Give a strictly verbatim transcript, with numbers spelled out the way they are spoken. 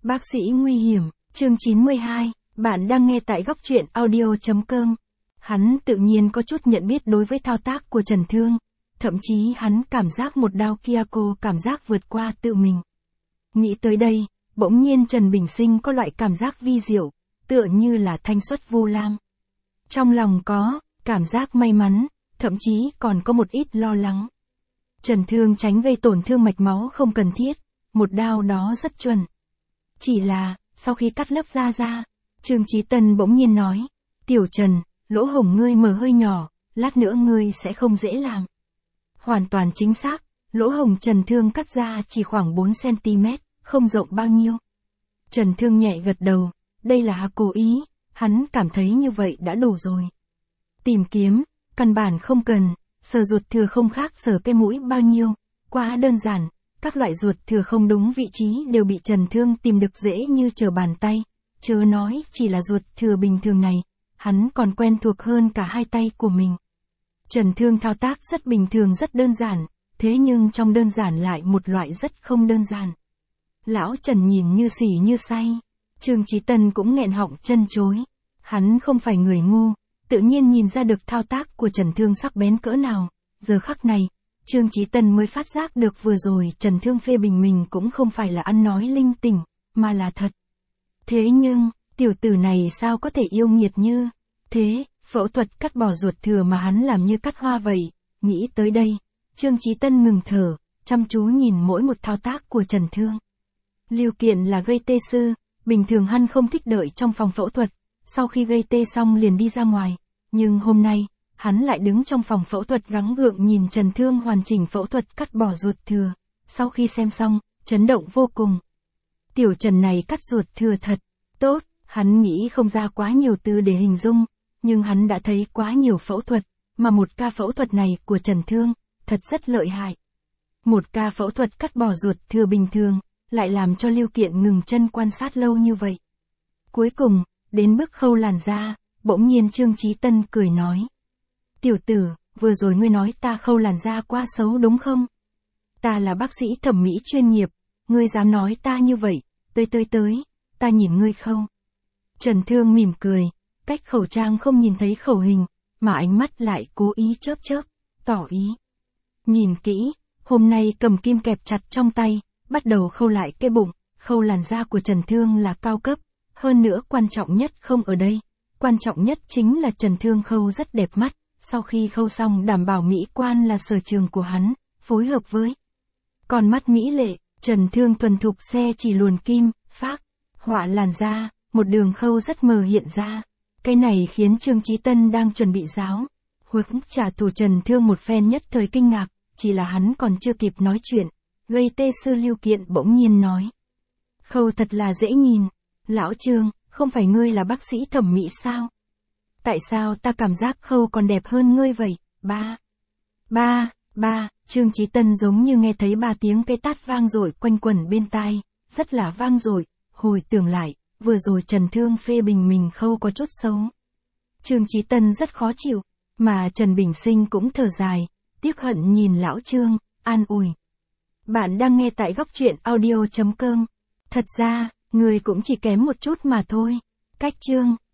Bác sĩ nguy hiểm, chương chín mươi hai, bạn đang nghe tại góc truyện audio chấm com. Hắn tự nhiên có chút nhận biết đối với thao tác của Trần Thương, thậm chí hắn cảm giác một đao kia cô cảm giác vượt qua tự mình. Nghĩ tới đây, bỗng nhiên Trần Bình Sinh có loại cảm giác vi diệu, tựa như là thanh xuất vu lam. Trong lòng có cảm giác may mắn, thậm chí còn có một ít lo lắng. Trần Thương tránh gây tổn thương mạch máu không cần thiết, một đao đó rất chuẩn. Chỉ là, sau khi cắt lớp da ra, Trương Chí Tân bỗng nhiên nói, Tiểu Trần, lỗ hổng ngươi mở hơi nhỏ, lát nữa ngươi sẽ không dễ làm. Hoàn toàn chính xác, lỗ hổng Trần Thương cắt ra chỉ khoảng bốn xăng ti mét, không rộng bao nhiêu. Trần Thương nhẹ gật đầu, đây là hắn cố ý, hắn cảm thấy như vậy đã đủ rồi. Tìm kiếm, căn bản không cần, sờ ruột thừa không khác sờ cái mũi bao nhiêu, quá đơn giản, các loại ruột thừa không đúng vị trí đều bị Trần Thương tìm được dễ như trở bàn tay, chớ nói chỉ là ruột thừa bình thường này, hắn còn quen thuộc hơn cả hai tay của mình. Trần Thương thao tác rất bình thường rất đơn giản, thế nhưng trong đơn giản lại một loại rất không đơn giản. Lão Trần nhìn như xỉ như say, Trương Chí Tân cũng nghẹn họng chân chối, hắn không phải người ngu, tự nhiên nhìn ra được thao tác của Trần Thương sắc bén cỡ nào, giờ khắc này, Trương Chí Tân mới phát giác được vừa rồi Trần Thương phê bình mình cũng không phải là ăn nói linh tinh, mà là thật. Thế nhưng, tiểu tử này sao có thể yêu nghiệt như thế, phẫu thuật cắt bỏ ruột thừa mà hắn làm như cắt hoa vậy, nghĩ tới đây, Trương Chí Tân ngừng thở, chăm chú nhìn mỗi một thao tác của Trần Thương. Lưu Kiện là gây tê sư, bình thường hắn không thích đợi trong phòng phẫu thuật, sau khi gây tê xong liền đi ra ngoài, nhưng hôm nay, hắn lại đứng trong phòng phẫu thuật gắng gượng nhìn Trần Thương hoàn chỉnh phẫu thuật cắt bỏ ruột thừa, sau khi xem xong, chấn động vô cùng. Tiểu Trần này cắt ruột thừa thật tốt, hắn nghĩ không ra quá nhiều từ để hình dung, nhưng hắn đã thấy quá nhiều phẫu thuật, mà một ca phẫu thuật này của Trần Thương, thật rất lợi hại. Một ca phẫu thuật cắt bỏ ruột thừa bình thường, lại làm cho Lưu Kiện ngừng chân quan sát lâu như vậy. Cuối cùng, đến bước khâu làn da, bỗng nhiên Trương Chí Tân cười nói. Tiểu tử, vừa rồi ngươi nói ta khâu làn da quá xấu đúng không? Ta là bác sĩ thẩm mỹ chuyên nghiệp, ngươi dám nói ta như vậy, tới tới tới, ta nhìn ngươi khâu. Trần Thương mỉm cười, cách khẩu trang không nhìn thấy khẩu hình, mà ánh mắt lại cố ý chớp chớp, tỏ ý. Nhìn kỹ, hôm nay cầm kim kẹp chặt trong tay, bắt đầu khâu lại cái bụng, khâu làn da của Trần Thương là cao cấp, hơn nữa quan trọng nhất không ở đây, quan trọng nhất chính là Trần Thương khâu rất đẹp mắt, sau khi khâu xong đảm bảo mỹ quan là sở trường của hắn, phối hợp với con mắt mỹ lệ, Trần Thương thuần thục xe chỉ luồn kim, phác, họa làn da, một đường khâu rất mờ hiện ra. Cái này khiến Trương Chí Tân đang chuẩn bị giáo huấn trả thù Trần Thương một phen nhất thời kinh ngạc, chỉ là hắn còn chưa kịp nói chuyện, gây tê sư Lưu Kiện bỗng nhiên nói. Khâu thật là dễ nhìn, lão Trương, không phải ngươi là bác sĩ thẩm mỹ sao? Tại sao ta cảm giác khâu còn đẹp hơn ngươi vậy? Ba, ba, ba, Trương Chí Tân giống như nghe thấy ba tiếng cây tát vang dội quanh quẩn bên tai, rất là vang dội, hồi tưởng lại, vừa rồi Trần Thương phê bình mình khâu có chút xấu. Trương Chí Tân rất khó chịu, mà Trần Bình Sinh cũng thở dài, tiếc hận nhìn lão Trương, an ủi. Bạn đang nghe tại góc truyện audio chấm com. Thật ra, người cũng chỉ kém một chút mà thôi. Cách Trương